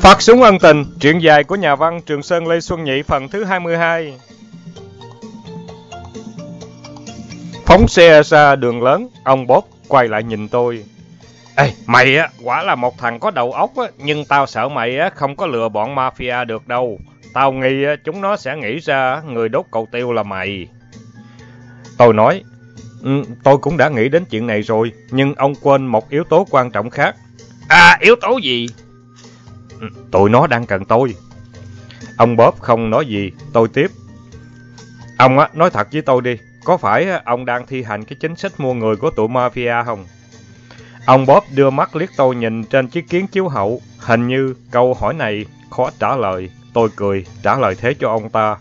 Phát súng ân tình, truyện dài của nhà văn Trường Sơn Lê Xuân Nhị phần thứ 22. Phóng xe ra đường lớn, ông Bob quay lại nhìn tôi. Ê, mày á, quả là một thằng có đầu óc á, nhưng tao sợ mày á không có lừa bọn mafia được đâu. Tao nghi á, chúng nó sẽ nghĩ ra người đốt cầu tiêu là mày. Tôi nói, tôi cũng đã nghĩ đến chuyện này rồi, nhưng ông quên một yếu tố quan trọng khác. À, yếu tố gì? Tụi nó đang cần tôi. Ông Bob không nói gì, tôi tiếp. Ông á, nói thật với tôi đi, có phải ông đang thi hành cái chính sách mua người của tụi mafia không? Ông Bob đưa mắt liếc tôi nhìn trên chiếc kiến chiếu hậu, hình như câu hỏi này khó trả lời. Tôi cười, trả lời thế cho ông ta.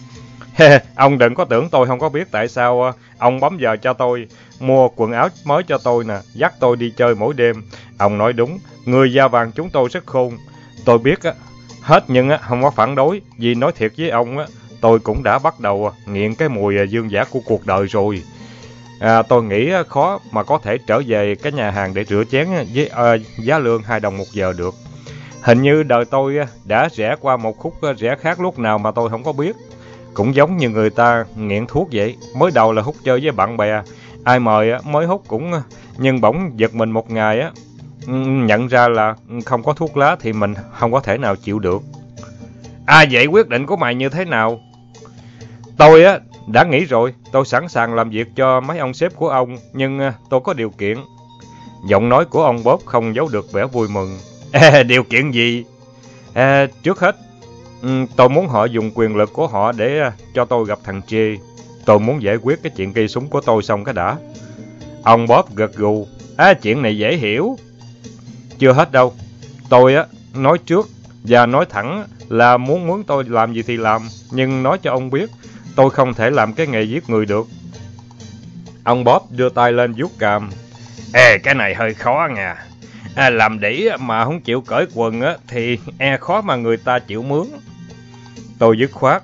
Ông đừng có tưởng tôi không có biết tại sao ông bấm giờ cho tôi, mua quần áo mới cho tôi nè, dắt tôi đi chơi mỗi đêm. Ông nói đúng, người da vàng chúng tôi rất khôn. Tôi biết hết nhưng không có phản đối, vì nói thiệt với ông tôi cũng đã bắt đầu nghiện cái mùi dương dã của cuộc đời rồi. Tôi nghĩ khó mà có thể trở về cái nhà hàng để rửa chén với giá lương 2 đồng 1 giờ được. Hình như đời tôi đã rẽ qua một khúc rẽ khác lúc nào mà tôi không có biết. Cũng giống như người ta nghiện thuốc vậy, mới đầu là hút chơi với bạn bè, ai mời mới hút cũng, nhưng bỗng giật mình một ngày nhận ra là không có thuốc lá thì mình không có thể nào chịu được. Vậy quyết định của mày như thế nào? Tôi đã nghĩ rồi, tôi sẵn sàng làm việc cho mấy ông sếp của ông, nhưng tôi có điều kiện. Giọng nói của ông Bob không giấu được vẻ vui mừng. Điều kiện gì? Trước hết, tôi muốn họ dùng quyền lực của họ để cho tôi gặp thằng Chê. Tôi muốn giải quyết cái chuyện cây súng của tôi xong cái đã. Ông Bob gật gù. Chuyện này dễ hiểu. Chưa hết đâu. Tôi nói trước và nói thẳng là muốn tôi làm gì thì làm, nhưng nói cho ông biết, tôi không thể làm cái nghề giết người được. Ông Bob đưa tay lên vuốt cằm. Cái này hơi khó nha. Làm đĩ mà không chịu cởi quần thì khó mà người ta chịu mướn. Tôi dứt khoát.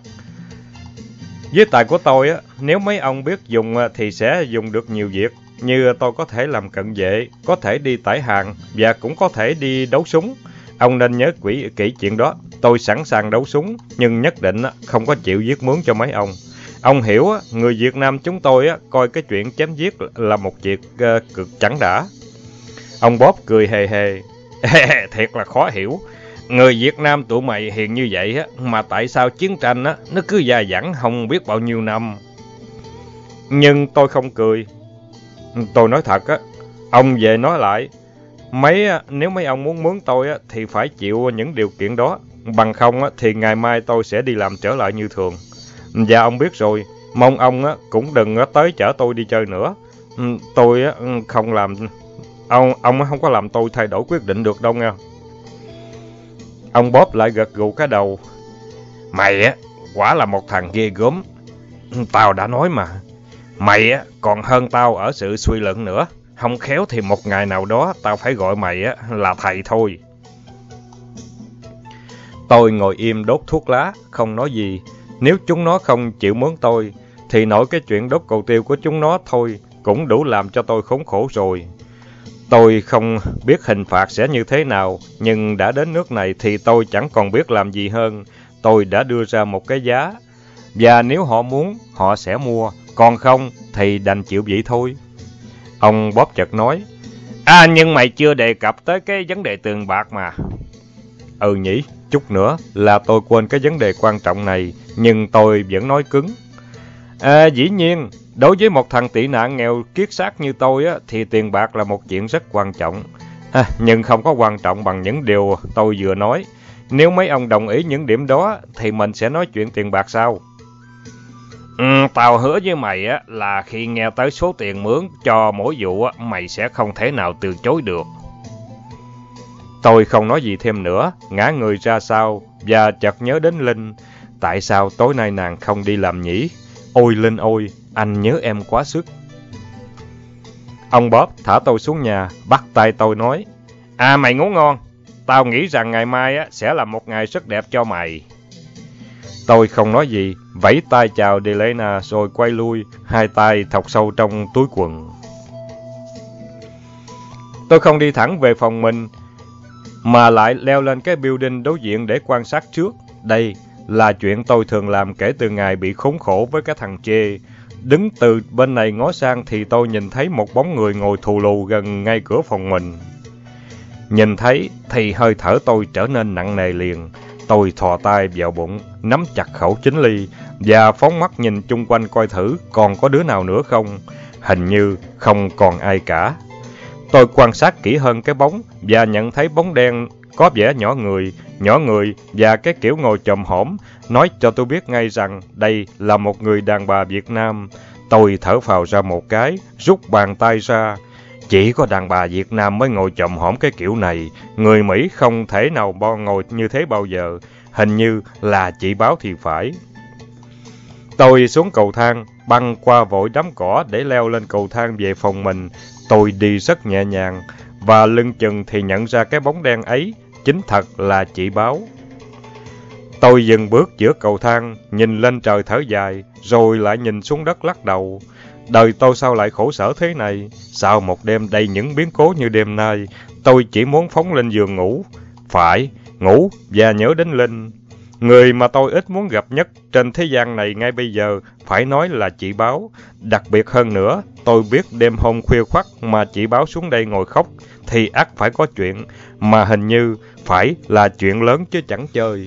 Với tài của tôi nếu mấy ông biết dùng thì sẽ dùng được nhiều việc. Như tôi có thể làm cận vệ, có thể đi tải hàng và cũng có thể đi đấu súng. Ông nên nhớ kỹ chuyện đó. Tôi sẵn sàng đấu súng, nhưng nhất định không có chịu giết mướn cho mấy ông. Ông hiểu người Việt Nam chúng tôi coi cái chuyện chém giết là một việc cực chẳng đã. Ông Bob cười hề hề. Thiệt là khó hiểu. Người Việt Nam tụi mày hiền như vậy mà tại sao chiến tranh nó cứ dài dẳng không biết bao nhiêu năm. Nhưng tôi không cười. Tôi nói thật ông về nói lại. Nếu mấy ông muốn mướn tôi thì phải chịu những điều kiện đó. Bằng không thì ngày mai tôi sẽ đi làm trở lại như thường. Và ông biết rồi, mong ông cũng đừng tới chở tôi đi chơi nữa. Tôi không làm... Ông không có làm tôi thay đổi quyết định được đâu nha. Ông Bob lại gật gù cái đầu. Mày quả là một thằng ghê gớm. Tao đã nói mà. Mày còn hơn tao ở sự suy luận nữa. Không khéo thì một ngày nào đó tao phải gọi mày là thầy thôi. Tôi ngồi im đốt thuốc lá, không nói gì. Nếu chúng nó không chịu mướn tôi, thì nội cái chuyện đốt cầu tiêu của chúng nó thôi cũng đủ làm cho tôi khốn khổ rồi. Tôi không biết hình phạt sẽ như thế nào, nhưng đã đến nước này thì tôi chẳng còn biết làm gì hơn. Tôi đã đưa ra một cái giá, và nếu họ muốn, họ sẽ mua, còn không thì đành chịu vậy thôi. Ông Bob chợt nói, nhưng mày chưa đề cập tới cái vấn đề tiền bạc mà. Ừ nhỉ, chút nữa là tôi quên cái vấn đề quan trọng này, nhưng tôi vẫn nói cứng. Dĩ nhiên, đối với một thằng tị nạn nghèo kiết xác như tôi thì tiền bạc là một chuyện rất quan trọng. Nhưng không có quan trọng bằng những điều tôi vừa nói. Nếu mấy ông đồng ý những điểm đó thì mình sẽ nói chuyện tiền bạc sau. Tao hứa với mày là khi nghe tới số tiền mướn cho mỗi vụ mày sẽ không thể nào từ chối được. Tôi không nói gì thêm nữa, ngã người ra sau và chợt nhớ đến Linh. Tại sao tối nay nàng không đi làm nhỉ? Ôi Linh ôi, anh nhớ em quá sức. Ông Bob thả tôi xuống nhà, bắt tay tôi nói, mày ngủ ngon. Tao nghĩ rằng ngày mai sẽ là một ngày rất đẹp cho mày. Tôi không nói gì, vẫy tay chào Delena rồi quay lui, hai tay thọc sâu trong túi quần. Tôi không đi thẳng về phòng mình, mà lại leo lên cái building đối diện để quan sát trước. Đây là chuyện tôi thường làm kể từ ngày bị khốn khổ với cái thằng Chê. Đứng từ bên này ngó sang thì tôi nhìn thấy một bóng người ngồi thù lù gần ngay cửa phòng mình. Nhìn thấy thì hơi thở tôi trở nên nặng nề liền. Tôi thò tay vào bụng, nắm chặt khẩu 9 ly và phóng mắt nhìn chung quanh coi thử còn có đứa nào nữa không. Hình như không còn ai cả. Tôi quan sát kỹ hơn cái bóng và nhận thấy bóng đen có vẻ nhỏ người và cái kiểu ngồi chồm hổm nói cho tôi biết ngay rằng đây là một người đàn bà Việt Nam. Tôi thở phào ra một cái, rút bàn tay ra. Chỉ có đàn bà Việt Nam mới ngồi chồm hổm cái kiểu này, người Mỹ không thể nào ngồi như thế bao giờ, hình như là chị Báo thì phải. Tôi xuống cầu thang, băng qua vội đám cỏ để leo lên cầu thang về phòng mình. Tôi đi rất nhẹ nhàng, và lưng chừng thì nhận ra cái bóng đen ấy chính thật là chị Báo. Tôi dừng bước giữa cầu thang, nhìn lên trời thở dài, rồi lại nhìn xuống đất lắc đầu. Đời tôi sao lại khổ sở thế này? Sau một đêm đầy những biến cố như đêm nay, tôi chỉ muốn phóng lên giường ngủ. Phải, ngủ và nhớ đến Linh. Người mà tôi ít muốn gặp nhất trên thế gian này ngay bây giờ phải nói là chị Báo. Đặc biệt hơn nữa, tôi biết đêm hôm khuya khoắt mà chị Báo xuống đây ngồi khóc thì ắt phải có chuyện, mà hình như phải là chuyện lớn chứ chẳng chơi.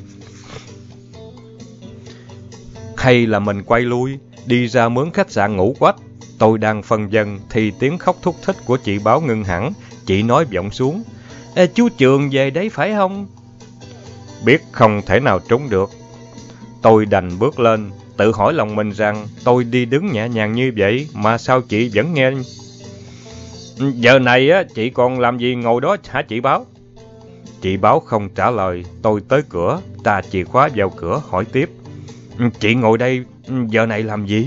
Hay là mình quay lui, đi ra mướn khách sạn ngủ quách. Tôi đang phân vân thì tiếng khóc thúc thích của chị Báo ngưng hẳn. Chị nói vọng xuống: Ê, chú Trường về đấy phải không? Biết không thể nào trốn được, tôi đành bước lên, tự hỏi lòng mình rằng tôi đi đứng nhẹ nhàng như vậy mà sao chị vẫn nghe. Giờ này á, chị còn làm gì ngồi đó hả chị Báo? Chị Báo không trả lời. Tôi tới cửa, trà chìa khóa vào cửa, hỏi tiếp: Chị ngồi đây giờ này làm gì?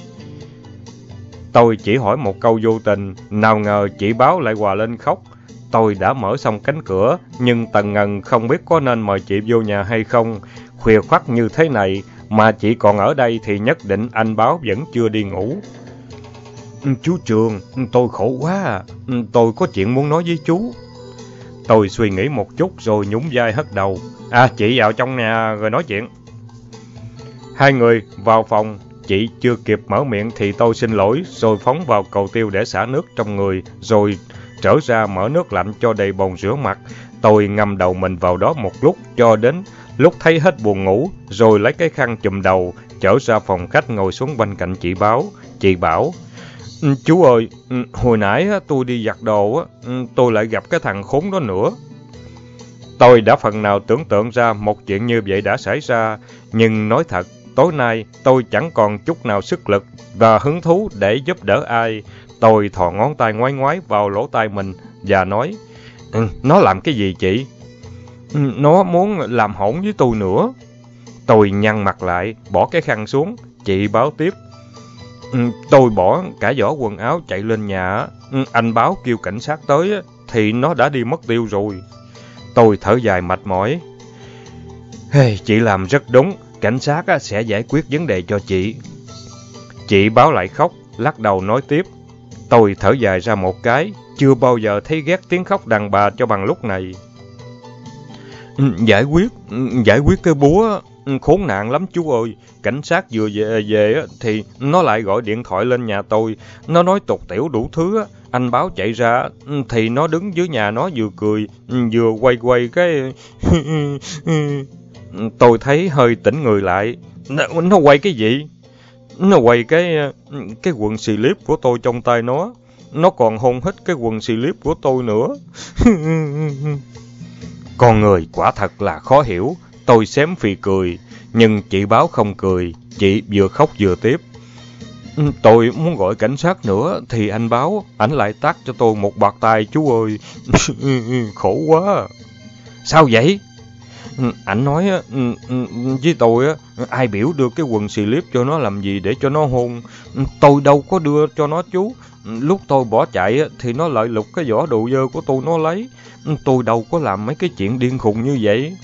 Tôi chỉ hỏi một câu vô tình, nào ngờ chị Báo lại òa lên khóc. Tôi đã mở xong cánh cửa, nhưng tần ngần không biết có nên mời chị vô nhà hay không. Khuya khoắt như thế này, mà chị còn ở đây thì nhất định anh Báo vẫn chưa đi ngủ. Chú Trường, tôi khổ quá à. Tôi có chuyện muốn nói với chú. Tôi suy nghĩ một chút rồi nhún vai hất đầu. Chị vào trong nhà rồi nói chuyện. Hai người vào phòng. Chị chưa kịp mở miệng thì tôi xin lỗi, rồi phóng vào cầu tiêu để xả nước trong người, rồi trở ra mở nước lạnh cho đầy bồn rửa mặt. Tôi ngâm đầu mình vào đó một lúc cho đến lúc thấy hết buồn ngủ, rồi lấy cái khăn chùm đầu, trở ra phòng khách ngồi xuống bên cạnh chị Báo. Chị bảo: Chú ơi, hồi nãy tôi đi giặt đồ, tôi lại gặp cái thằng khốn đó nữa. Tôi đã phần nào tưởng tượng ra một chuyện như vậy đã xảy ra, nhưng nói thật, tối nay tôi chẳng còn chút nào sức lực và hứng thú để giúp đỡ ai. Tôi thò ngón tay ngoái ngoái vào lỗ tai mình và nói: Nó làm cái gì chị? Nó muốn làm hỗn với tôi nữa. Tôi nhăn mặt lại, bỏ cái khăn xuống. Chị Báo tiếp: Tôi bỏ cả giỏ quần áo chạy lên nhà. Anh Báo kêu cảnh sát tới thì nó đã đi mất tiêu rồi. Tôi thở dài mệt mỏi. Chị làm rất đúng. Cảnh sát sẽ giải quyết vấn đề cho chị. Chị Báo lại khóc, lắc đầu nói tiếp. Tôi thở dài ra một cái. Chưa bao giờ thấy ghét tiếng khóc đàn bà cho bằng lúc này. Giải quyết cái búa khốn nạn lắm chú ơi. Cảnh sát vừa về thì nó lại gọi điện thoại lên nhà tôi. Nó nói tục tiểu đủ thứ. Anh Báo chạy ra thì nó đứng dưới nhà nó vừa cười vừa quay cái... Tôi thấy hơi tỉnh người lại. Nó quay cái gì? Nó quay cái quần slip của tôi trong tay nó. Nó còn hôn hít cái quần slip của tôi nữa. Con người quả thật là khó hiểu. Tôi xém phì cười. Nhưng chị Báo không cười. Chị vừa khóc vừa tiếp. Tôi muốn gọi cảnh sát nữa thì anh Báo, ảnh lại tát cho tôi một bạt tay chú ơi. Khổ quá. Sao vậy? Ảnh nói với tôi ai biểu đưa cái quần slip cho nó làm gì để cho nó hôn. Tôi đâu có đưa cho nó chú. Lúc tôi bỏ chạy thì nó lại lục cái giỏ đồ dơ của tôi nó lấy. Tôi đâu có làm mấy cái chuyện điên khùng như vậy.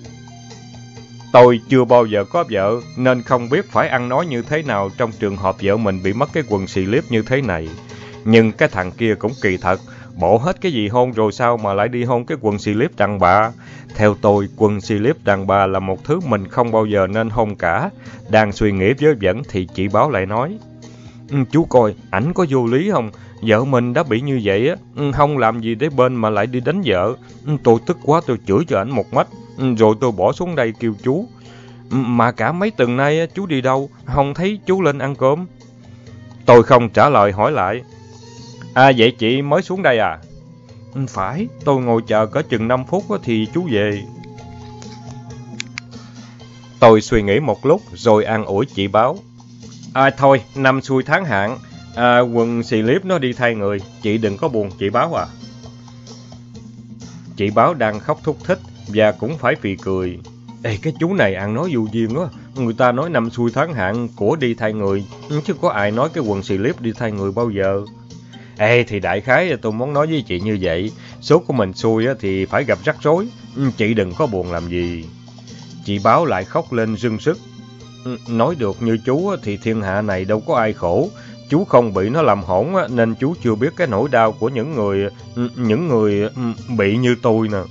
Tôi chưa bao giờ có vợ nên không biết phải ăn nói như thế nào trong trường hợp vợ mình bị mất cái quần slip như thế này. Nhưng cái thằng kia cũng kỳ thật. Bộ hết cái gì hôn rồi sao mà lại đi hôn cái quần slip đàn bà? Theo tôi, quần slip đàn bà là một thứ mình không bao giờ nên hôn cả. Đang suy nghĩ vớ vẩn thì chị Báo lại nói. Chú coi, ảnh có vô lý không? Vợ mình đã bị như vậy á, không làm gì để bên mà lại đi đánh vợ. Tôi tức quá tôi chửi cho ảnh một mách, rồi tôi bỏ xuống đây kêu chú. Mà cả mấy tuần nay chú đi đâu, không thấy chú lên ăn cơm. Tôi không trả lời hỏi lại. À vậy chị mới xuống đây à? Phải, tôi ngồi chờ cỡ chừng 5 phút thì chú về. Tôi suy nghĩ một lúc rồi an ủi chị Báo. Thôi, năm xuôi tháng hạn, quần slip nó đi thay người, chị đừng có buồn chị Báo à. Chị Báo đang khóc thút thít và cũng phải phì cười. Ê, cái chú này ăn nói vô duyên quá, người ta nói năm xuôi tháng hạn của đi thay người, chứ có ai nói cái quần slip đi thay người bao giờ. Ê, thì đại khái tôi muốn nói với chị như vậy, số của mình xui thì phải gặp rắc rối, chị đừng có buồn làm gì. Chị Báo lại khóc lên rưng sức. Nói được như chú thì thiên hạ này đâu có ai khổ. Chú không bị nó làm hỏng nên chú chưa biết cái nỗi đau của những người bị như tôi nè.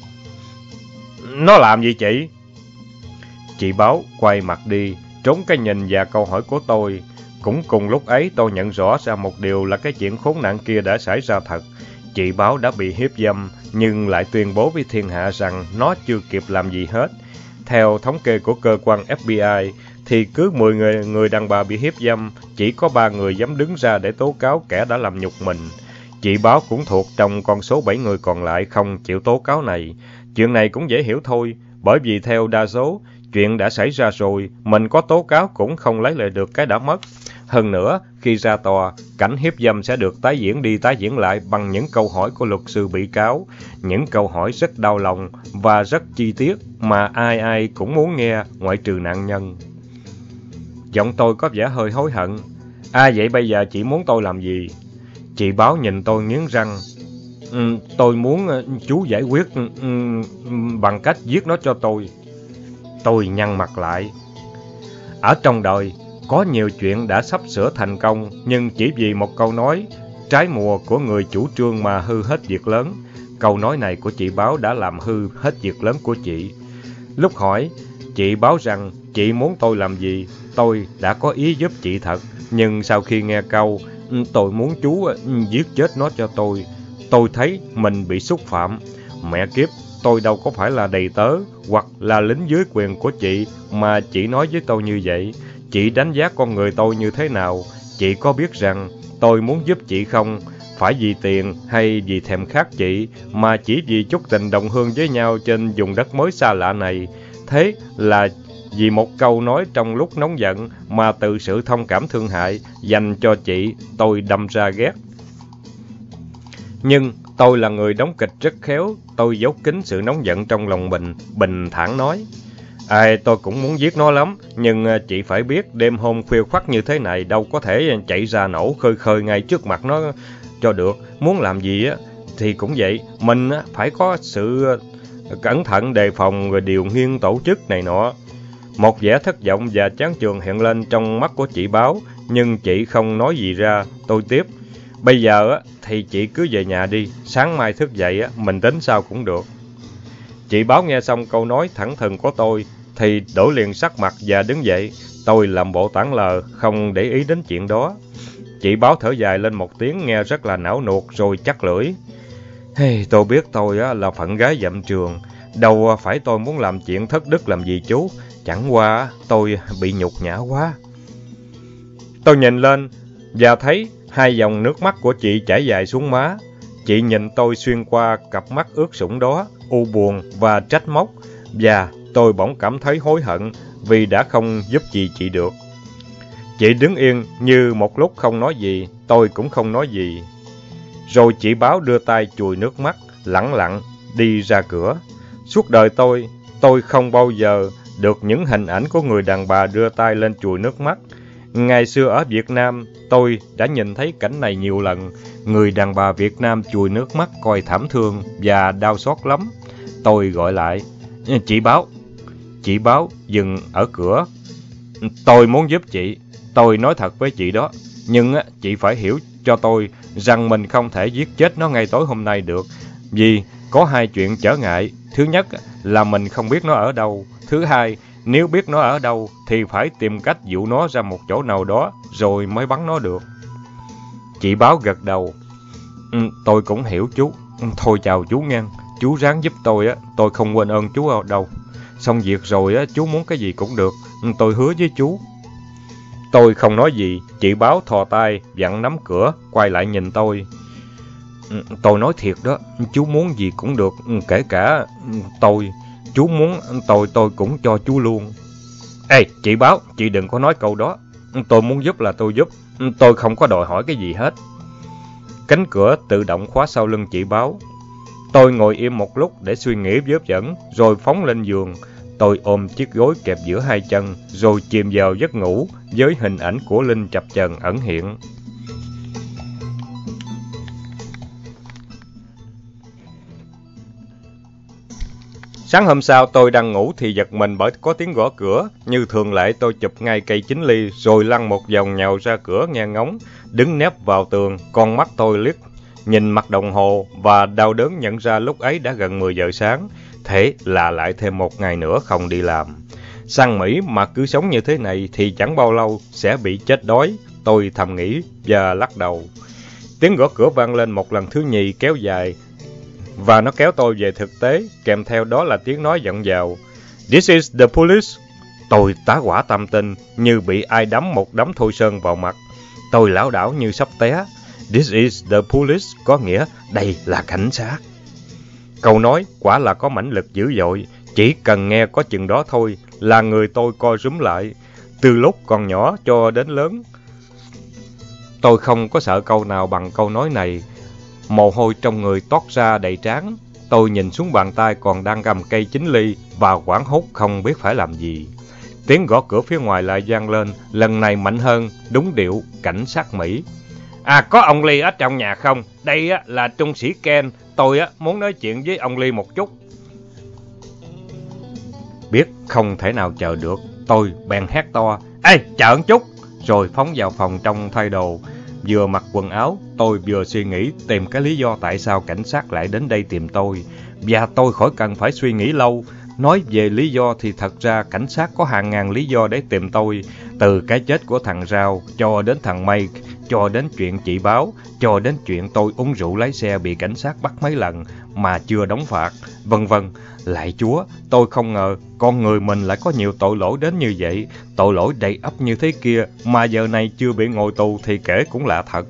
Nó làm gì chị? Chị Báo quay mặt đi, trốn cái nhìn và câu hỏi của tôi. Cũng cùng lúc ấy tôi nhận rõ ra một điều là cái chuyện khốn nạn kia đã xảy ra thật. Chị Báo đã bị hiếp dâm nhưng lại tuyên bố với thiên hạ rằng nó chưa kịp làm gì hết. Theo thống kê của cơ quan FBI, thì cứ 10 người đàn bà bị hiếp dâm, chỉ có 3 người dám đứng ra để tố cáo kẻ đã làm nhục mình. Chị Báo cũng thuộc trong con số 7 người còn lại không chịu tố cáo này. Chuyện này cũng dễ hiểu thôi, bởi vì theo đa số, chuyện đã xảy ra rồi, mình có tố cáo cũng không lấy lại được cái đã mất. Hơn nữa, khi ra tòa, cảnh hiếp dâm sẽ được tái diễn đi tái diễn lại bằng những câu hỏi của luật sư bị cáo. Những câu hỏi rất đau lòng và rất chi tiết mà ai ai cũng muốn nghe, ngoại trừ nạn nhân. Giọng tôi có vẻ hơi hối hận. Vậy bây giờ chị muốn tôi làm gì? Chị Báo nhìn tôi nghiến răng. Tôi muốn chú giải quyết bằng cách giết nó cho tôi. Tôi nhăn mặt lại. Ở trong đời, có nhiều chuyện đã sắp sửa thành công, nhưng chỉ vì một câu nói trái mùa của người chủ trương mà hư hết việc lớn. Câu nói này của chị Báo đã làm hư hết việc lớn của chị. Lúc hỏi, chị báo rằng chị muốn tôi làm gì, tôi đã có ý giúp chị thật. Nhưng sau khi nghe câu, tôi muốn chú giết chết nó cho tôi thấy mình bị xúc phạm. Mẹ kiếp, tôi đâu có phải là đầy tớ hoặc là lính dưới quyền của chị mà chị nói với tôi như vậy. Chị đánh giá con người tôi như thế nào? Chị có biết rằng tôi muốn giúp chị không? Phải vì tiền hay vì thèm khát chị, mà chỉ vì chút tình đồng hương với nhau trên vùng đất mới xa lạ này. Thế là vì một câu nói trong lúc nóng giận mà từ sự thông cảm thương hại dành cho chị, tôi đâm ra ghét. Nhưng tôi là người đóng kịch rất khéo, tôi giấu kín sự nóng giận trong lòng mình, bình thản nói. Tôi cũng muốn giết nó lắm, nhưng chị phải biết đêm hôm khuya khoắt như thế này đâu có thể chạy ra nổ khơi khơi ngay trước mặt nó cho được. Muốn làm gì thì cũng vậy, mình phải có sự cẩn thận đề phòng rồi điều nghiên tổ chức này nọ. Một vẻ thất vọng và chán chường hiện lên trong mắt của chị Báo, nhưng chị không nói gì ra. Tôi tiếp. Bây giờ thì chị cứ về nhà đi, sáng mai thức dậy mình tính sao cũng được. Chị Báo nghe xong câu nói thẳng thừng của tôi thì đổi liền sắc mặt và đứng dậy. Tôi làm bộ tảng lờ, không để ý đến chuyện đó. Chị Báo thở dài lên một tiếng nghe rất là não nuột rồi chắc lưỡi. Tôi biết tôi là phận gái dậm trường, đâu phải tôi muốn làm chuyện thất đức làm gì chú, chẳng qua tôi bị nhục nhã quá. Tôi nhìn lên và thấy hai dòng nước mắt của chị chảy dài xuống má. Chị nhìn tôi xuyên qua cặp mắt ướt sũng đó, u buồn và trách móc, và tôi bỗng cảm thấy hối hận vì đã không giúp chị được. Chị đứng yên như một lúc không nói gì, tôi cũng không nói gì. Rồi chị Báo đưa tay chùi nước mắt, lẳng lặng đi ra cửa. Suốt đời tôi không bao giờ được những hình ảnh của người đàn bà đưa tay lên chùi nước mắt. Ngày xưa ở Việt Nam, tôi đã nhìn thấy cảnh này nhiều lần. Người đàn bà Việt Nam chùi nước mắt coi thảm thương và đau xót lắm. Tôi gọi lại, chị Báo. Chị Báo dừng ở cửa. Tôi muốn giúp chị, tôi nói thật với chị đó. Nhưng chị phải hiểu cho tôi rằng mình không thể giết chết nó ngay tối hôm nay được, vì có hai chuyện trở ngại. Thứ nhất là mình không biết nó ở đâu. Thứ hai, nếu biết nó ở đâu thì phải tìm cách dụ nó ra một chỗ nào đó rồi mới bắn nó được. Chị Báo gật đầu. Tôi cũng hiểu chú. Thôi chào chú nghe. Chú ráng giúp tôi không quên ơn chú ở đâu. Xong việc rồi chú muốn cái gì cũng được. Tôi hứa với chú. Tôi không nói gì. Chị Báo thò tay, vặn nắm cửa, quay lại nhìn tôi. Tôi nói thiệt đó, chú muốn gì cũng được, kể cả tôi. Chú muốn tôi cũng cho chú luôn. Ê, chị Báo, chị đừng có nói câu đó. Tôi muốn giúp là tôi giúp. Tôi không có đòi hỏi cái gì hết. Cánh cửa tự động khóa sau lưng chị Báo. Tôi ngồi im một lúc để suy nghĩ vớ vẩn, rồi phóng lên giường. Tôi ôm chiếc gối kẹp giữa hai chân, rồi chìm vào giấc ngủ với hình ảnh của Linh chập chờn ẩn hiện. Sáng hôm sau tôi đang ngủ thì giật mình bởi có tiếng gõ cửa. Như thường lệ tôi chụp ngay cây 9 ly rồi lăn một vòng nhào ra cửa nghe ngóng. Đứng nép vào tường, con mắt tôi liếc nhìn mặt đồng hồ và đau đớn nhận ra lúc ấy đã gần 10 giờ sáng. Thế là lại thêm một ngày nữa không đi làm. Sang Mỹ mà cứ sống như thế này thì chẳng bao lâu sẽ bị chết đói. Tôi thầm nghĩ và lắc đầu. Tiếng gõ cửa vang lên một lần thứ nhì kéo dài. Và nó kéo tôi về thực tế, kèm theo đó là tiếng nói vọng vào. This is the police. Tôi tá hỏa tâm tinh, như bị ai đấm một đấm thôi sơn vào mặt. Tôi lảo đảo như sắp té. This is the police có nghĩa đây là cảnh sát. Câu nói quả là có mãnh lực dữ dội, chỉ cần nghe có chừng đó thôi là người tôi co rúm lại. Từ lúc còn nhỏ cho đến lớn, tôi không có sợ câu nào bằng câu nói này. Mồ hôi trong người toát ra đầy trán. Tôi nhìn xuống bàn tay còn đang cầm cây 9 ly và hoảng hốt không biết phải làm gì. Tiếng gõ cửa phía ngoài lại vang lên, lần này mạnh hơn, đúng điệu cảnh sát Mỹ. Có ông Lee ở trong nhà không? Đây là trung sĩ Ken, tôi muốn nói chuyện với ông Lee một chút. Biết không thể nào chờ được, tôi bèn hét to. Ê, chờ một chút! Rồi phóng vào phòng trong thay đồ. Vừa mặc quần áo, tôi vừa suy nghĩ tìm cái lý do tại sao cảnh sát lại đến đây tìm tôi. Và tôi khỏi cần phải suy nghĩ lâu. Nói về lý do thì thật ra cảnh sát có hàng ngàn lý do để tìm tôi. Từ cái chết của thằng Rao, cho đến thằng May, cho đến chuyện chị Báo, cho đến chuyện tôi uống rượu lái xe bị cảnh sát bắt mấy lần mà chưa đóng phạt, vân vân. Lạy Chúa, tôi không ngờ con người mình lại có nhiều tội lỗi đến như vậy. Tội lỗi đầy ắp như thế kia mà giờ này chưa bị ngồi tù thì kể cũng lạ thật.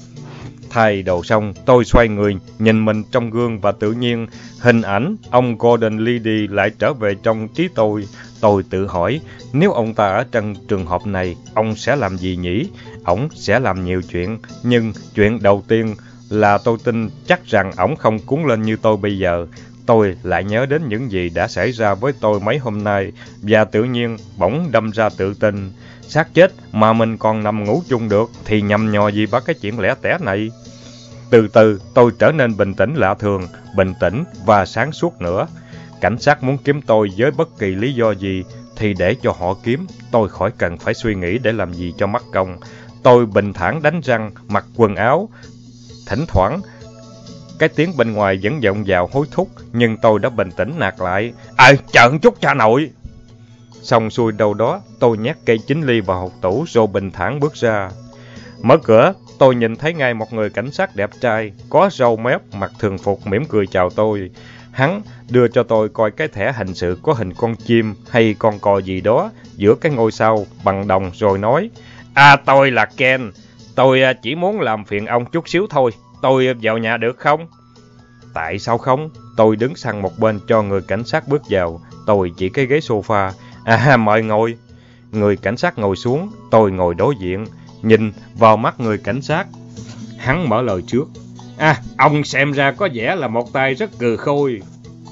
Thay đồ xong, tôi xoay người, nhìn mình trong gương và tự nhiên, hình ảnh ông Gordon Liddy lại trở về trong trí tôi. Tôi tự hỏi, nếu ông ta ở trong trường hợp này, ông sẽ làm gì nhỉ? Ông sẽ làm nhiều chuyện, nhưng chuyện đầu tiên là tôi tin chắc rằng ông không cuốn lên như tôi bây giờ. Tôi lại nhớ đến những gì đã xảy ra với tôi mấy hôm nay, và tự nhiên bỗng đâm ra tự tin. Xác chết mà mình còn nằm ngủ chung được thì nhầm nhò gì bắt cái chuyện lẻ tẻ này. Từ từ tôi trở nên bình tĩnh lạ thường, bình tĩnh và sáng suốt nữa. Cảnh sát muốn kiếm tôi với bất kỳ lý do gì thì để cho họ kiếm, tôi khỏi cần phải suy nghĩ để làm gì cho mất công. Tôi bình thản đánh răng, mặc quần áo. Thỉnh thoảng cái tiếng bên ngoài vẫn vọng vào hối thúc, nhưng tôi đã bình tĩnh nạt lại. Chờ một chút cha nội! Xong xuôi đâu đó, tôi nhét cây 9 ly vào hộc tủ rồi bình thản bước ra. Mở cửa, tôi nhìn thấy ngay một người cảnh sát đẹp trai, có râu mép, mặc thường phục mỉm cười chào tôi. Hắn đưa cho tôi coi cái thẻ hành sự có hình con chim hay con cò gì đó giữa cái ngôi sao bằng đồng rồi nói. Tôi là Ken, tôi chỉ muốn làm phiền ông chút xíu thôi, tôi vào nhà được không? Tại sao không? Tôi đứng sang một bên cho người cảnh sát bước vào, tôi chỉ cái ghế sofa. Mời ngồi. Người cảnh sát ngồi xuống, tôi ngồi đối diện, nhìn vào mắt người cảnh sát. Hắn mở lời trước. Ông xem ra có vẻ là một tay rất cừ khôi.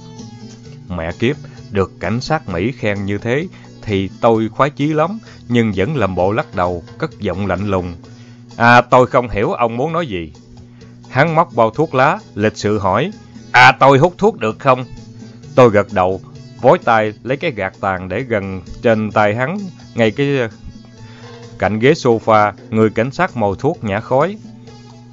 Mẹ kiếp, được cảnh sát Mỹ khen như thế thì tôi khoái chí lắm, nhưng vẫn làm bộ lắc đầu, cất giọng lạnh lùng. Tôi không hiểu ông muốn nói gì. Hắn móc bao thuốc lá, lịch sự hỏi. Tôi hút thuốc được không? Tôi gật đầu, vối tay lấy cái gạt tàn để gần trên tay hắn, ngay cái cạnh ghế sofa. Người cảnh sát màu thuốc nhả khói.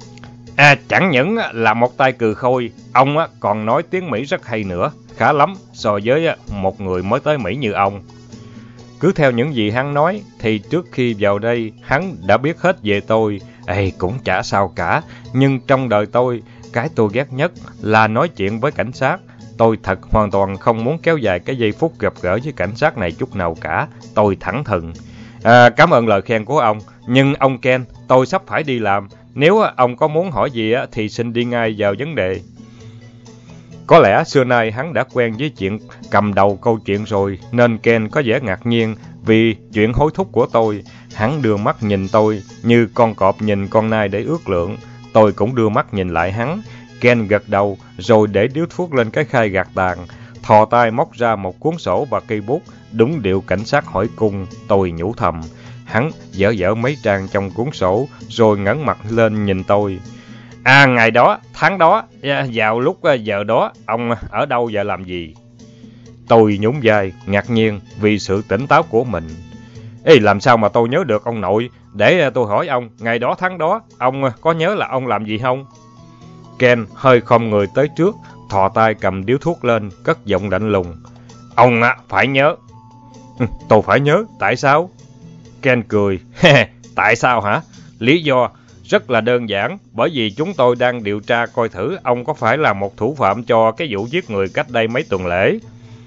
Chẳng những là một tay cừ khôi, ông còn nói tiếng Mỹ rất hay nữa, khá lắm so với một người mới tới Mỹ như ông. Cứ theo những gì hắn nói, thì trước khi vào đây, hắn đã biết hết về tôi. Cũng chả sao cả, nhưng trong đời tôi, cái tôi ghét nhất là nói chuyện với cảnh sát. Tôi thật hoàn toàn không muốn kéo dài cái giây phút gặp gỡ với cảnh sát này chút nào cả. Tôi thẳng thừng. Cảm ơn lời khen của ông, nhưng ông Ken, tôi sắp phải đi làm. Nếu ông có muốn hỏi gì thì xin đi ngay vào vấn đề. Có lẽ xưa nay hắn đã quen với chuyện cầm đầu câu chuyện rồi, nên Ken có vẻ ngạc nhiên vì chuyện hối thúc của tôi. Hắn đưa mắt nhìn tôi như con cọp nhìn con nai để ước lượng. Tôi cũng đưa mắt nhìn lại hắn. Ken gật đầu rồi để điếu thuốc lên cái khay gạt tàn, thò tay móc ra một cuốn sổ và cây bút, đúng điệu cảnh sát hỏi cung. Tôi nhủ thầm. Hắn dở dở mấy trang trong cuốn sổ rồi ngẩng mặt lên nhìn tôi. Ngày đó, tháng đó, vào lúc giờ đó, ông ở đâu và làm gì? Tôi nhún vai, ngạc nhiên vì sự tỉnh táo của mình. Làm sao mà tôi nhớ được ông nội? Để tôi hỏi ông, ngày đó tháng đó, ông có nhớ là ông làm gì không? Ken hơi khom người tới trước, thò tay cầm điếu thuốc lên, cất giọng lạnh lùng. Ông phải nhớ. Tôi phải nhớ, tại sao? Ken cười. Tại sao hả? Lý do rất là đơn giản, bởi vì chúng tôi đang điều tra coi thử ông có phải là một thủ phạm cho cái vụ giết người cách đây mấy tuần lễ.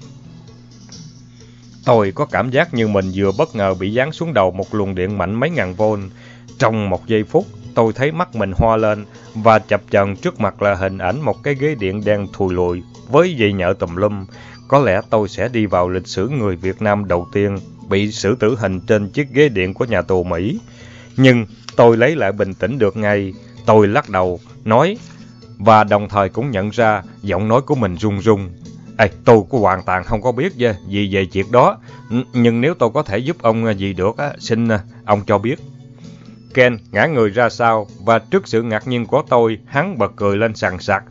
Tôi có cảm giác như mình vừa bất ngờ bị giáng xuống đầu một luồng điện mạnh mấy ngàn vôn. Trong một giây phút, tôi thấy mắt mình hoa lên và chập chờn trước mặt là hình ảnh một cái ghế điện đen thùi lùi với dây nhợ tùm lum. Có lẽ tôi sẽ đi vào lịch sử người Việt Nam đầu tiên bị xử tử hình trên chiếc ghế điện của nhà tù Mỹ. Nhưng tôi lấy lại bình tĩnh được ngay. Tôi lắc đầu, nói và đồng thời cũng nhận ra giọng nói của mình run run. Tôi hoàn toàn không có biết gì về chuyện đó, nhưng nếu tôi có thể giúp ông gì được, xin ông cho biết. Ken ngã người ra sau và trước sự ngạc nhiên của tôi, hắn bật cười lên sằng sặc.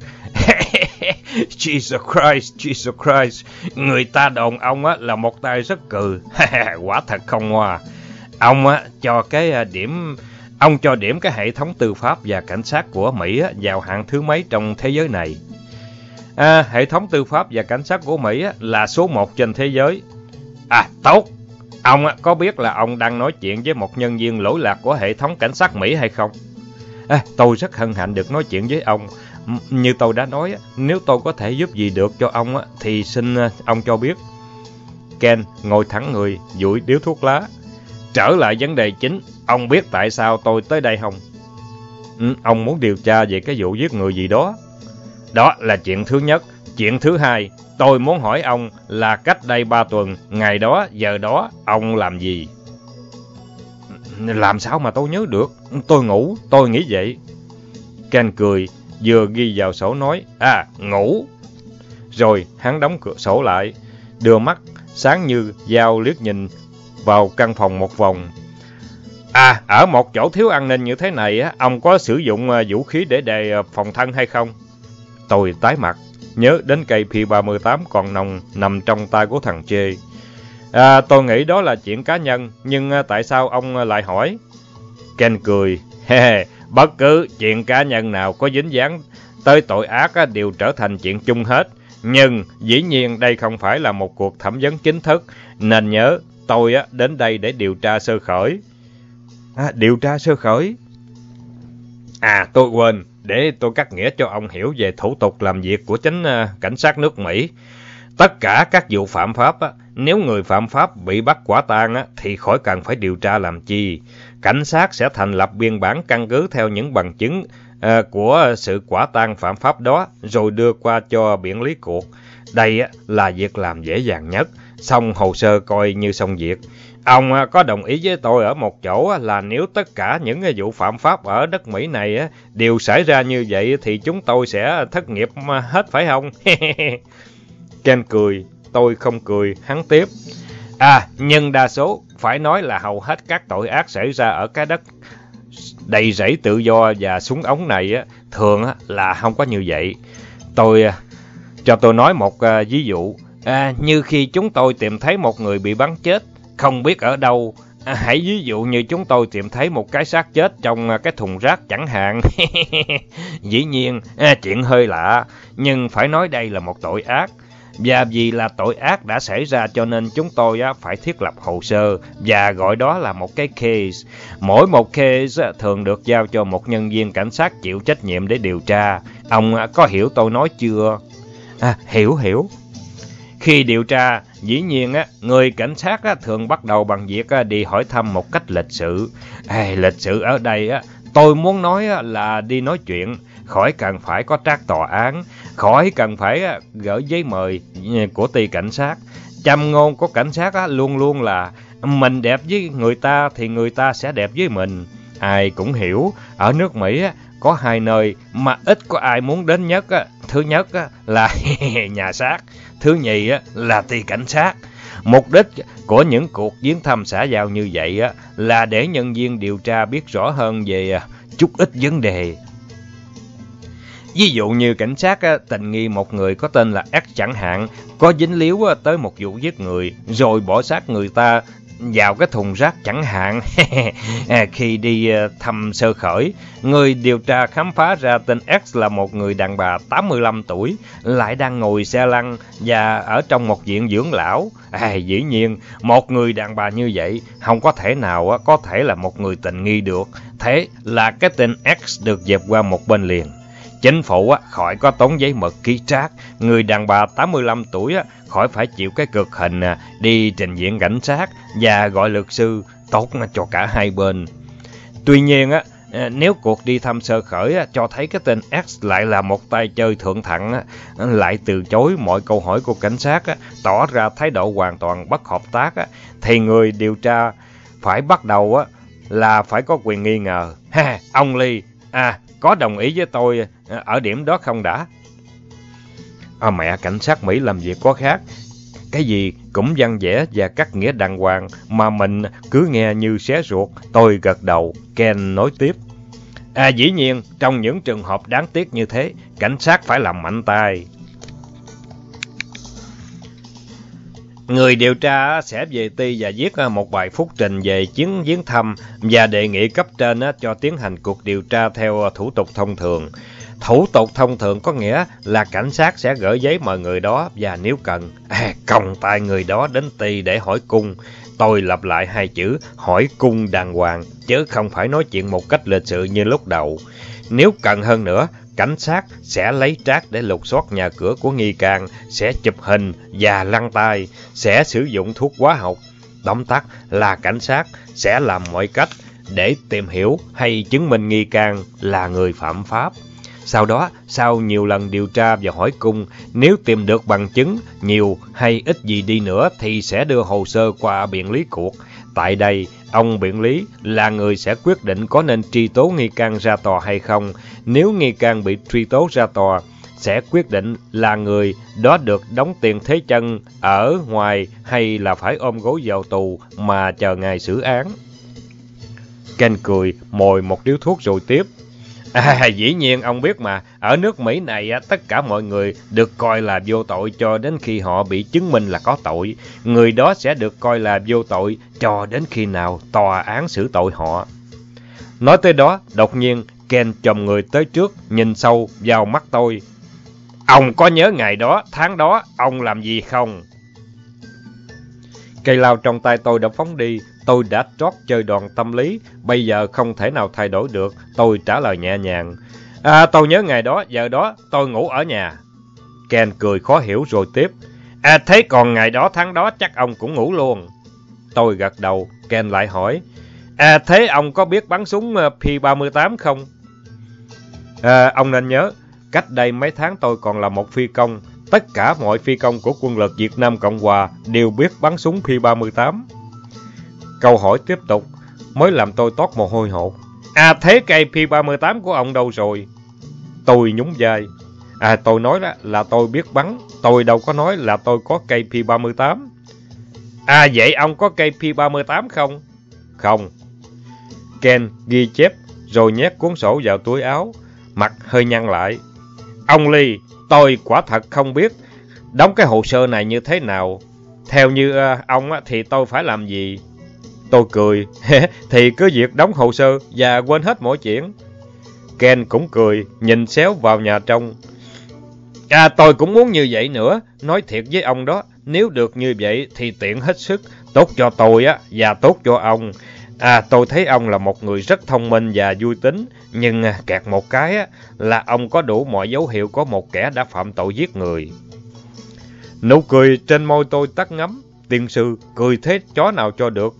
Jesus Christ, người ta đồn ông là một tay rất cừ. Quả thật không hoa. Ông cho điểm cái hệ thống tư pháp và cảnh sát của Mỹ vào hạng thứ mấy trong thế giới này. Hệ thống tư pháp và cảnh sát của Mỹ là số 1 trên thế giới. Tốt. Ông có biết là ông đang nói chuyện với một nhân viên lỗi lạc của hệ thống cảnh sát Mỹ hay không? Tôi rất hân hạnh được nói chuyện với ông. Như tôi đã nói, nếu tôi có thể giúp gì được cho ông thì xin ông cho biết. Ken ngồi thẳng người, dụi điếu thuốc lá. Trở lại vấn đề chính, ông biết tại sao tôi tới đây không? Ông muốn điều tra về cái vụ giết người gì đó. Đó là chuyện thứ nhất. Chuyện thứ hai, tôi muốn hỏi ông là cách đây 3 tuần, ngày đó, giờ đó, ông làm gì? Làm sao mà tôi nhớ được? Tôi ngủ, tôi nghĩ vậy. Ken cười, vừa ghi vào sổ nói, ngủ. Rồi hắn đóng cửa sổ lại, đưa mắt sáng như dao liếc nhìn vào căn phòng một vòng. Ở một chỗ thiếu an ninh như thế này, ông có sử dụng vũ khí để đề phòng thân hay không? Tôi tái mặt, nhớ đến cây P38 còn nồng nằm trong tay của thằng Chê. Tôi nghĩ đó là chuyện cá nhân, nhưng tại sao ông lại hỏi? Ken cười, bất cứ chuyện cá nhân nào có dính dáng tới tội ác đều trở thành chuyện chung hết. Nhưng dĩ nhiên đây không phải là một cuộc thẩm vấn chính thức, nên nhớ tôi đến đây để điều tra sơ khởi. Điều tra sơ khởi? Tôi quên, để tôi cắt nghĩa cho ông hiểu về thủ tục làm việc của chính cảnh sát nước Mỹ. Tất cả các vụ phạm pháp, nếu người phạm pháp bị bắt quả tang thì khỏi cần phải điều tra làm chi. Cảnh sát sẽ thành lập biên bản căn cứ theo những bằng chứng của sự quả tang phạm pháp đó, rồi đưa qua cho biển lý cuộc. Đây là việc làm dễ dàng nhất, xong hồ sơ coi như xong việc. Ông có đồng ý với tôi ở một chỗ là nếu tất cả những vụ phạm pháp ở đất Mỹ này đều xảy ra như vậy thì chúng tôi sẽ thất nghiệp hết phải không? Ken cười, tôi không cười, hắn tiếp. Nhưng đa số, phải nói là hầu hết các tội ác xảy ra ở cái đất đầy rẫy tự do và súng ống này thường là không có như vậy. Cho tôi nói một ví dụ. Như khi chúng tôi tìm thấy một người bị bắn chết, không biết ở đâu, Hãy ví dụ như chúng tôi tìm thấy một cái xác chết trong cái thùng rác chẳng hạn. Dĩ nhiên, chuyện hơi lạ, nhưng phải nói đây là một tội ác. Và vì là tội ác đã xảy ra cho nên chúng tôi phải thiết lập hồ sơ và gọi đó là một cái case. Mỗi một case thường được giao cho một nhân viên cảnh sát chịu trách nhiệm để điều tra. Ông có hiểu tôi nói chưa? Hiểu. Khi điều tra, dĩ nhiên người cảnh sát thường bắt đầu bằng việc đi hỏi thăm một cách lịch sự. Lịch sự ở đây tôi muốn nói là đi nói chuyện, khỏi cần phải có trác tòa án, khỏi cần phải gửi giấy mời của ty cảnh sát. Châm ngôn của cảnh sát luôn luôn là mình đẹp với người ta thì người ta sẽ đẹp với mình. Ai cũng hiểu, ở nước Mỹ có hai nơi mà ít có ai muốn đến nhất. Thứ nhất là nhà xác, thứ nhì là ty cảnh sát. Mục đích của những cuộc viếng thăm xã giao như vậy là để nhân viên điều tra biết rõ hơn về chút ít vấn đề. Ví dụ như cảnh sát tình nghi một người có tên là X chẳng hạn, có dính líu tới một vụ giết người, rồi bỏ xác người ta vào cái thùng rác chẳng hạn. Khi đi thăm sơ khởi, người điều tra khám phá ra tên X là một người đàn bà 85 tuổi, lại đang ngồi xe lăn và ở trong một viện dưỡng lão. Dĩ nhiên, một người đàn bà như vậy không có thể nào có thể là một người tình nghi được. Thế là cái tên X được dẹp qua một bên liền. Chính phủ khỏi có tốn giấy mực ký trác, người đàn bà 85 tuổi khỏi phải chịu cái cực hình đi trình diện cảnh sát và gọi luật sư, tốt cho cả hai bên. Tuy nhiên nếu cuộc đi thăm sơ khởi cho thấy cái tên X lại là một tay chơi thượng thặng, lại từ chối mọi câu hỏi của cảnh sát, tỏ ra thái độ hoàn toàn bất hợp tác, thì người điều tra phải bắt đầu là phải có quyền nghi ngờ. Ông Lee, có đồng ý với tôi ở điểm đó không đã? Mẹ, cảnh sát Mỹ làm việc có khác. Cái gì cũng văn vẻ và cắt nghĩa đàng hoàng mà mình cứ nghe như xé ruột. Tôi gật đầu. Ken nói tiếp. Dĩ nhiên, trong những trường hợp đáng tiếc như thế, cảnh sát phải làm mạnh tay. Người điều tra sẽ về ty và viết một bài phúc trình về chuyến viếng thăm và đề nghị cấp trên cho tiến hành cuộc điều tra theo thủ tục thông thường. Thủ tục thông thường có nghĩa là cảnh sát sẽ gửi giấy mời người đó và nếu cần, còng tay người đó đến ty để hỏi cung. Tôi lặp lại hai chữ hỏi cung đàng hoàng, chứ không phải nói chuyện một cách lịch sự như lúc đầu. Nếu cần hơn nữa, cảnh sát sẽ lấy trác để lục soát nhà cửa của nghi can, sẽ chụp hình và lăn tay, sẽ sử dụng thuốc hóa học. Tóm tắt là cảnh sát sẽ làm mọi cách để tìm hiểu hay chứng minh nghi can là người phạm pháp. Sau đó, sau nhiều lần điều tra và hỏi cung, nếu tìm được bằng chứng nhiều hay ít gì đi nữa thì sẽ đưa hồ sơ qua biện lý cuộc. Tại đây, ông biện lý là người sẽ quyết định có nên truy tố nghi can ra tòa hay không. Nếu nghi can bị truy tố ra tòa, sẽ quyết định là người đó được đóng tiền thế chân ở ngoài hay là phải ôm gối vào tù mà chờ ngày xử án. Ken cười, mồi một điếu thuốc rồi tiếp. Dĩ nhiên ông biết mà, ở nước Mỹ này tất cả mọi người được coi là vô tội cho đến khi họ bị chứng minh là có tội. Người đó sẽ được coi là vô tội cho đến khi nào tòa án xử tội họ. Nói tới đó, đột nhiên Ken chồm người tới trước, nhìn sâu vào mắt tôi. Ông có nhớ ngày đó, tháng đó, ông làm gì không? Cây lao trong tay tôi đã phóng đi. Tôi đã trót chơi đòn tâm lý, bây giờ không thể nào thay đổi được. Tôi trả lời nhẹ nhàng. Tôi nhớ ngày đó, giờ đó, tôi ngủ ở nhà. Ken cười khó hiểu rồi tiếp. Thế còn ngày đó, tháng đó chắc ông cũng ngủ luôn. Tôi gật đầu. Ken lại hỏi. Thế ông có biết bắn súng P-38 không? Ông nên nhớ, cách đây mấy tháng tôi còn là một phi công. Tất cả mọi phi công của quân lực Việt Nam Cộng Hòa đều biết bắn súng P-38. Câu hỏi tiếp tục mới làm tôi toát mồ hôi hột. Thế cây P-38 của ông đâu rồi? Tôi nhún vai. Tôi nói là tôi biết bắn. Tôi đâu có nói là tôi có cây P-38. Vậy ông có cây P-38 không? Không. Ken ghi chép rồi nhét cuốn sổ vào túi áo, mặt hơi nhăn lại. Ông Lee, tôi quả thật không biết đóng cái hồ sơ này như thế nào. Theo như ông thì tôi phải làm gì? Tôi cười. Thì cứ việc đóng hồ sơ và quên hết mọi chuyện. Ken cũng cười, nhìn xéo vào nhà trong. Tôi cũng muốn như vậy nữa. Nói thiệt với ông đó, nếu được như vậy thì tiện hết sức, tốt cho tôi và tốt cho ông. Tôi thấy ông là một người rất thông minh và vui tính, nhưng kẹt một cái là ông có đủ mọi dấu hiệu có một kẻ đã phạm tội giết người. Nụ cười trên môi tôi tắt ngấm. Tiên sư cười thế chó nào cho được.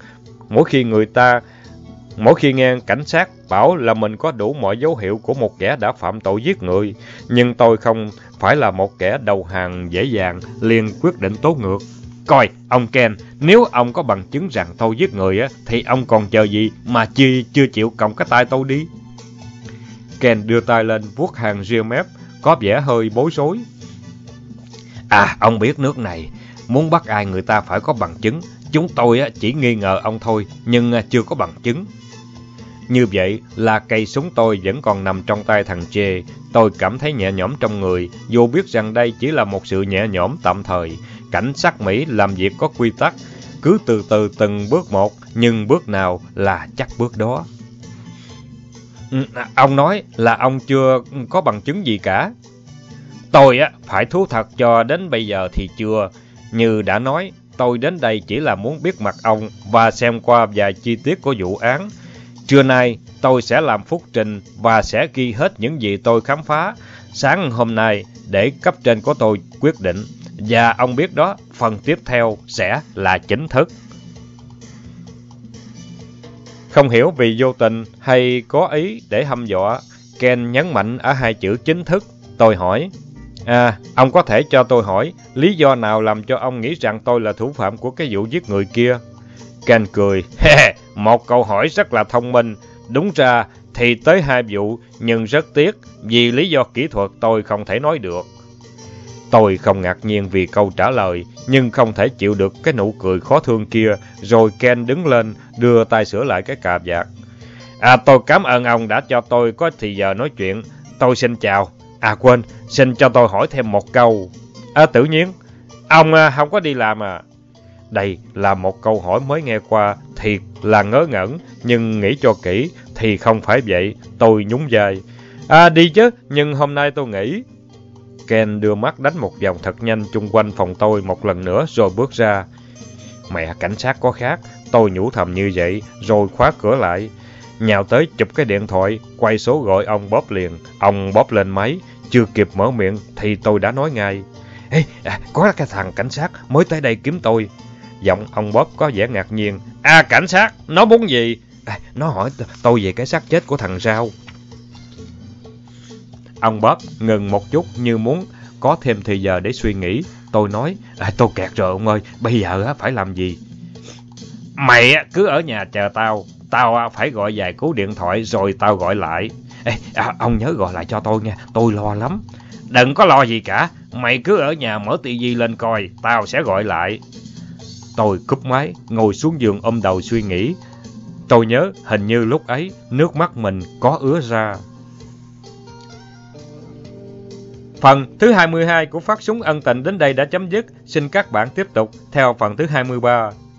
Mỗi khi nghe cảnh sát bảo là mình có đủ mọi dấu hiệu của một kẻ đã phạm tội giết người, nhưng tôi không phải là một kẻ đầu hàng dễ dàng, liền quyết định tố ngược. Coi, ông Ken, nếu ông có bằng chứng rằng tôi giết người thì ông còn chờ gì mà chưa chịu còng cái tay tôi đi. Ken đưa tay lên vuốt hàng ria mép, có vẻ hơi bối rối. Ông biết nước này, muốn bắt ai người ta phải có bằng chứng. Chúng tôi chỉ nghi ngờ ông thôi, nhưng chưa có bằng chứng. Như vậy là cây súng tôi vẫn còn nằm trong tay thằng Chê. Tôi cảm thấy nhẹ nhõm trong người, dù biết rằng đây chỉ là một sự nhẹ nhõm tạm thời. Cảnh sát Mỹ làm việc có quy tắc, cứ từ từ từng bước một, nhưng bước nào là chắc bước đó. Ông nói là ông chưa có bằng chứng gì cả. Tôi phải thú thật cho đến bây giờ thì chưa. Như đã nói, tôi đến đây chỉ là muốn biết mặt ông và xem qua vài chi tiết của vụ án. Trưa nay, tôi sẽ làm phúc trình và sẽ ghi hết những gì tôi khám phá sáng hôm nay để cấp trên của tôi quyết định. Và ông biết đó, phần tiếp theo sẽ là chính thức. Không hiểu vì vô tình hay có ý để hăm dọa, Ken nhấn mạnh ở hai chữ chính thức. Tôi hỏi, ông có thể cho tôi hỏi lý do nào làm cho ông nghĩ rằng tôi là thủ phạm của cái vụ giết người kia? Ken cười, một câu hỏi rất là thông minh. Đúng ra thì tới 2 vụ, nhưng rất tiếc vì lý do kỹ thuật tôi không thể nói được. Tôi không ngạc nhiên vì câu trả lời, nhưng không thể chịu được cái nụ cười khó thương kia. Rồi Ken đứng lên, đưa tay sửa lại cái cà vạt. Tôi cảm ơn ông đã cho tôi có thì giờ nói chuyện. Tôi xin chào. Quên, xin cho tôi hỏi thêm một câu. Tự nhiên, ông không có đi làm à? Đây là một câu hỏi mới nghe qua, thiệt là ngớ ngẩn, nhưng nghĩ cho kỹ thì không phải vậy. Tôi nhún vai. Đi chứ, nhưng hôm nay tôi nghỉ. Ken đưa mắt đánh một vòng thật nhanh chung quanh phòng tôi một lần nữa rồi bước ra. Mẹ cảnh sát có khác, tôi nhủ thầm như vậy, rồi khóa cửa lại. Nhào tới chụp cái điện thoại, quay số gọi ông Bob liền. Ông Bob lên máy, chưa kịp mở miệng thì tôi đã nói ngay. Có cái thằng cảnh sát mới tới đây kiếm tôi. Giọng ông Bob có vẻ ngạc nhiên. Cảnh sát, nó muốn gì? Nó hỏi tôi về cái xác chết của thằng Rao. Ông Bob ngừng một chút như muốn có thêm thời giờ để suy nghĩ. Tôi nói, tôi kẹt rồi ông ơi, bây giờ phải làm gì? Mày cứ ở nhà chờ tao. Tao phải gọi vài cú điện thoại rồi tao gọi lại. Ông nhớ gọi lại cho tôi nha, tôi lo lắm. Đừng có lo gì cả, mày cứ ở nhà mở tivi lên coi, tao sẽ gọi lại. Tôi cúp máy, ngồi xuống giường ôm đầu suy nghĩ. Tôi nhớ hình như lúc ấy nước mắt mình có ứa ra. Phần thứ 22 của Phát Súng Ân Tình đến đây đã chấm dứt. Xin các bạn tiếp tục theo phần thứ 23.